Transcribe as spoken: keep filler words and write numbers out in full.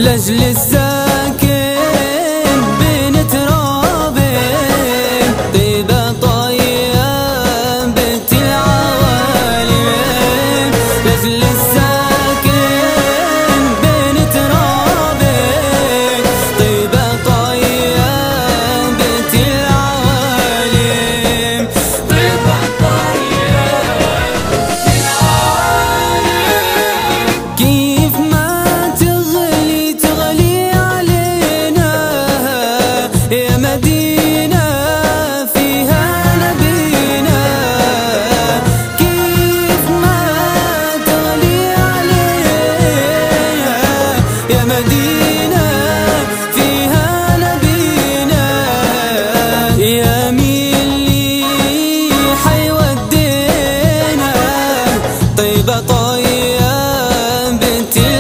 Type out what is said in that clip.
لأجل الساكن بين ترابين طيبة طيبة العوالم، لأجل الساكن بين ترابين طيبة طيبة العوالم، طيبة طيبة العوالم. كيف ما تغلي تغلي علينا يا مدينة فيها نبينا، كيف ما تغلي علينا يا مدينة فيها نبينا، يا مين لي حيودينا طيبة طيبة